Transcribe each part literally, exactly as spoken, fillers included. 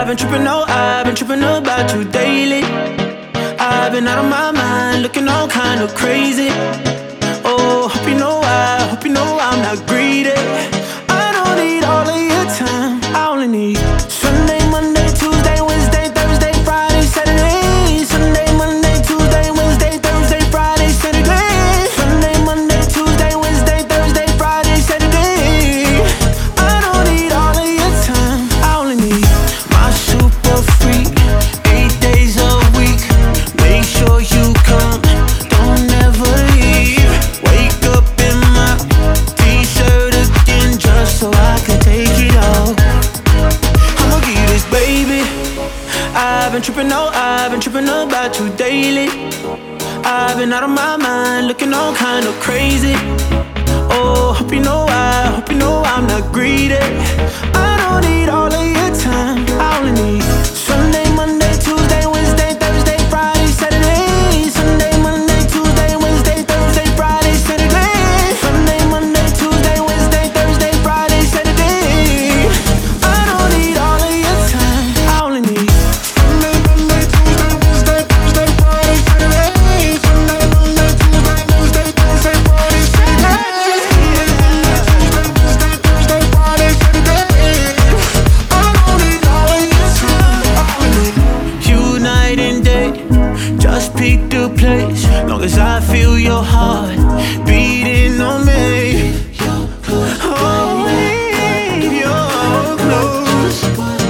I've been tripping, oh, I've been tripping about you daily. I've been out of my mind, looking all kind of crazy. Oh, hope you know I, hope you know I'm not greedy. I don't need all of your time, I only need Sunday, Monday, Tuesday, Wednesday, Thursday, Friday, Saturday. Sunday, Monday, Tuesday, Wednesday, Thursday, Friday, Saturday. Sunday, Monday, Tuesday, Wednesday, Thursday, Friday, Saturday. I don't need all of your time, I only need my super freak, eight days a week. Make sure you come, don't ever leave. Wake up in my t-shirt again just so I can take it off. I'ma give you this, baby. I've been tripping, oh, I've been tripping about you daily. I've been out of my mind, looking all kind of crazy. Oh, hope you know I, hope you know I'm not greedy. I don't need all of your time, I only need Sunday, Monday, Tuesday, Wednesday, Thursday, Friday, Saturday. Sunday, Monday, Tuesday, Wednesday, Thursday, Friday, Saturday. Sunday, Monday, Tuesday, Wednesday, Thursday, Friday, Saturday. I don't need all of your time, I only need Sunday, Monday, Tuesday, Wednesday, Thursday, Friday, Saturday. Sunday, Monday, Tuesday, Wednesday, Thursday, Friday, Saturday. Tuesday, Wednesday, Thursday, Friday, Saturday. I don't need all of your time, I only need you night and day. Just pick the place, long as I feel your heart beating on me. Oh, leave your clothes.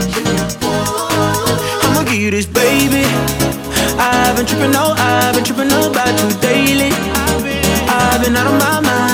I'ma give you this, baby. I've been tripping, oh, I've been tripping about you daily. I've been out of my mind,